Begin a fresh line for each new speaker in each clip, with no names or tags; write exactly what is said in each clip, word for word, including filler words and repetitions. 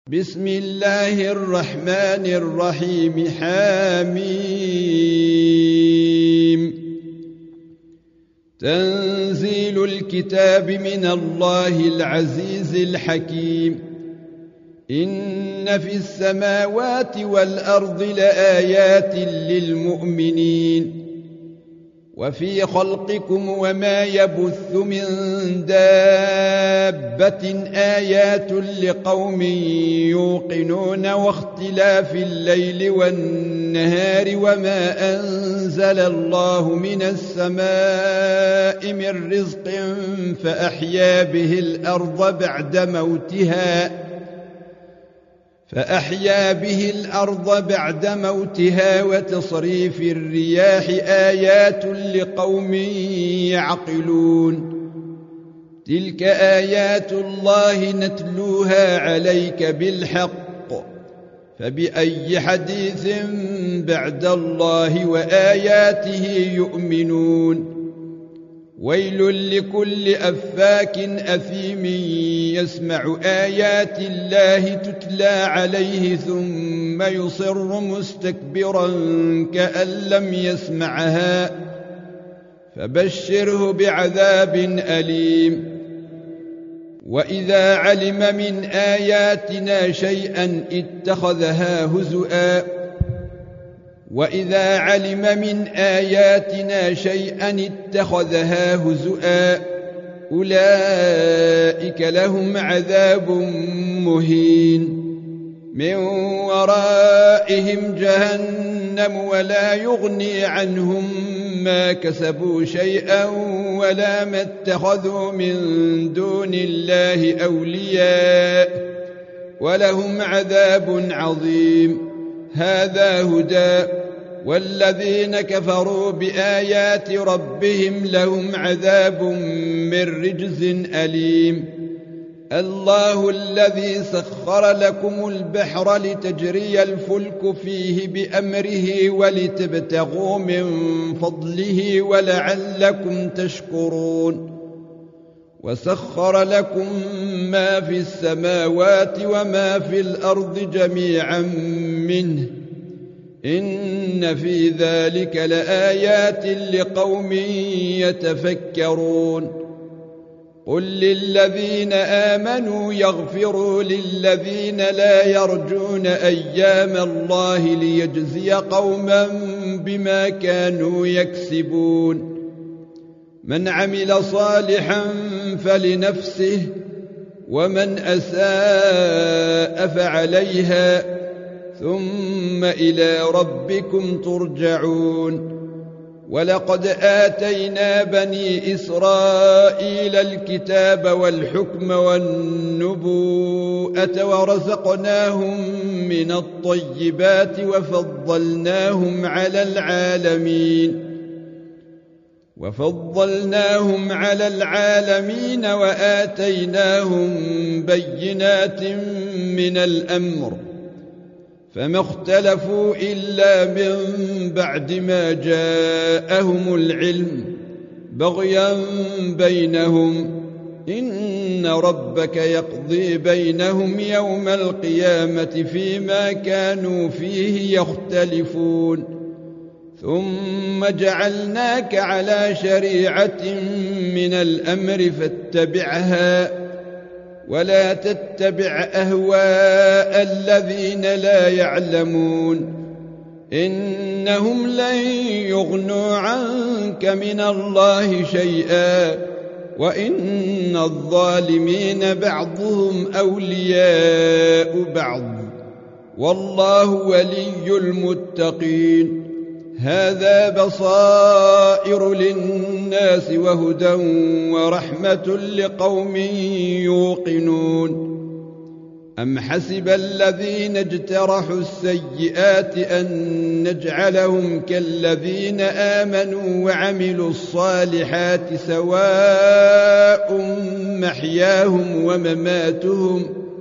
بسم الله الرحمن الرحيم. حميم. تنزيل الكتاب من الله العزيز الحكيم. إن في السماوات والأرض لآيات للمؤمنين وفي خلقكم وما يبث من دابة آيات لقوم يوقنون واختلاف الليل والنهار وما أنزل الله من السماء من رزق فأحيا به الأرض بعد موتها فأحيا به الأرض بعد موتها وتصريف الرياح آيات لقوم يعقلون. تلك آيات الله نتلوها عليك بالحق فبأي حديث بعد الله وآياته يؤمنون. ويل لكل أفاك أثيم يسمع آيات الله تتلى عليه ثم يصر مستكبرا كأن لم يسمعها فبشره بعذاب أليم. وإذا علم من آياتنا شيئا اتخذها هزؤا وإذا علم من آياتنا شيئا اتخذها هزؤا أولئك لهم عذاب مهين من ورائهم جهنم ولا يغني عنهم ما كسبوا شيئا ولا ما اتخذوا من دون الله أولياء ولهم عذاب عظيم. هذا هدى والذين كفروا بآيات ربهم لهم عذاب من رجز أليم. الله الذي سخر لكم البحر لتجري الفلك فيه بأمره ولتبتغوا من فضله ولعلكم تشكرون. وسخر لكم ما في السماوات وما في الأرض جميعا منه إن في ذلك لآيات لقوم يتفكرون. قل للذين آمنوا يغفروا للذين لا يرجون أيام الله ليجزي قوما بما كانوا يكسبون. من عمل صالحا فلنفسه ومن أساء فعليها ثم إلى ربكم ترجعون. ولقد آتينا بني إسرائيل الكتاب والحكم والنبوءة ورزقناهم من الطيبات وفضلناهم على العالمين وفضلناهم على العالمين وآتيناهم بينات من الأمر فما اختلفوا إلا من بعد ما جاءهم العلم بغيا بينهم. إن ربك يقضي بينهم يوم القيامة فيما كانوا فيه يختلفون. ثم جعلناك على شريعة من الأمر فاتبعها ولا تتبع أهواء الذين لا يعلمون إنهم لن يغنوا عنك من الله شيئا وإن الظالمين بعضهم أولياء بعض والله ولي المتقين. هذا بصائر للناس وهدى ورحمة لقوم يوقنون. أم حسب الذين اجترحوا السيئات أن نجعلهم كالذين آمنوا وعملوا الصالحات سواء محياهم ومماتهم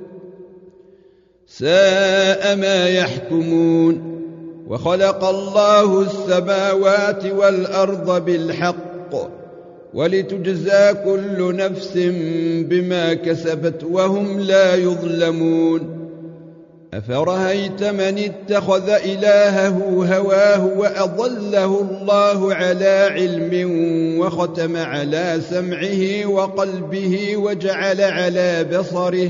ساء ما يحكمون. وخلق الله السماوات والأرض بالحق ولتجزى كل نفس بما كسبت وهم لا يظلمون. أفرأيت من اتخذ إلهه هواه وأضله الله على علم وختم على سمعه وقلبه وجعل على بصره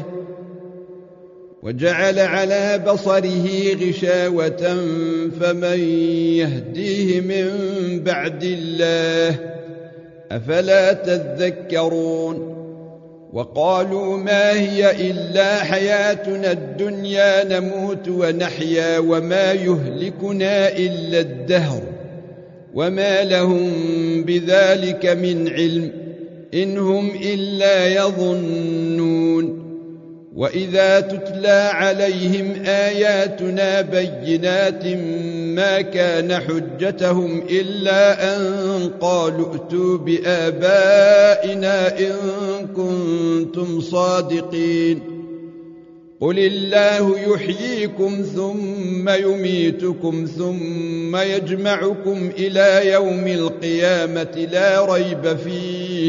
وجعل على بصره غشاوة فمن يهديه من بعد الله أفلا تذكرون وقالوا ما هي إلا حياتنا الدنيا نموت ونحيا وما يهلكنا إلا الدهر وما لهم بذلك من علم إن هم إلا يظنون وإذا تتلى عليهم آياتنا بينات ما كان حجتهم إلا أن قالوا ائتوا بآبائنا إن كنتم صادقين قل الله يحييكم ثم يميتكم ثم يجمعكم إلى يوم القيامة لا ريب فيه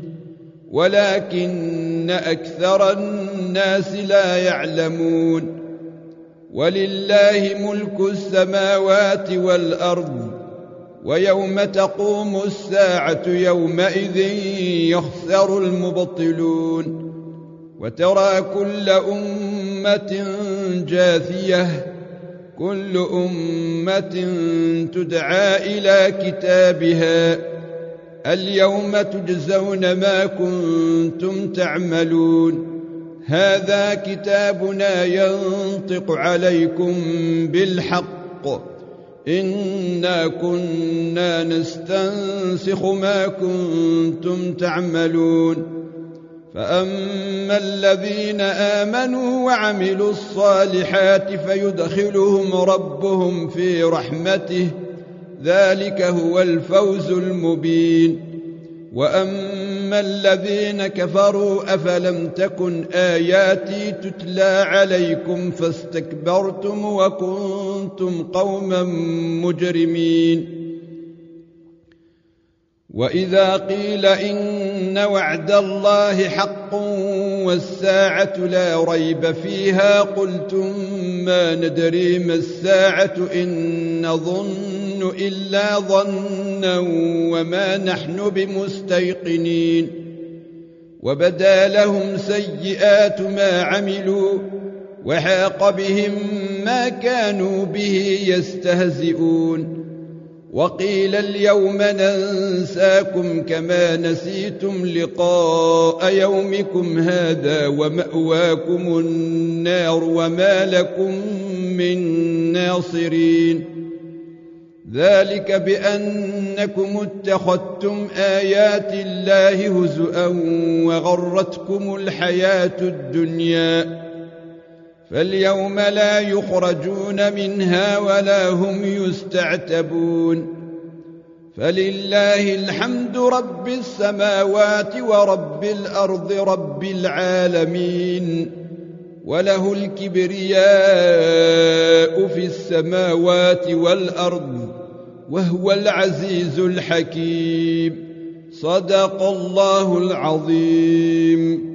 ولكن أكثر الناس لا يعلمون ولله ملك السماوات والأرض ويوم تقوم الساعة يومئذ يخسر المبطلون وترى كل أمة جاثية كل أمة تدعى إلى كتابها اليوم تجزون ما كنتم تعملون هذا كتابنا ينطق عليكم بالحق إنا كنا نستنسخ ما كنتم تعملون فأما الذين آمنوا وعملوا الصالحات فيدخلهم ربهم في رحمته ذلك هو الفوز المبين وأما الذين كفروا أفلم تكن آياتي تتلى عليكم فاستكبرتم وكنتم قوما مجرمين وإذا قيل إن وعد الله حق والساعة لا ريب فيها قلتم ما ندري ما الساعة إن نظن إلا ظنا وما نحن بمستيقنين وبدا لهم سيئات ما عملوا وحاق بهم ما كانوا به يستهزئون وقيل اليوم ننساكم كما نسيتم لقاء يومكم هذا ومأواكم النار وما لكم من ناصرين ذلك بأنكم اتخذتم آيات الله هزؤا وغرتكم الحياة الدنيا فاليوم لا يخرجون منها ولا هم يستعتبون فلله الحمد رب السماوات ورب الأرض رب العالمين وله الكبرياء في السماوات والأرض وهو العزيز الحكيم صدق الله العظيم.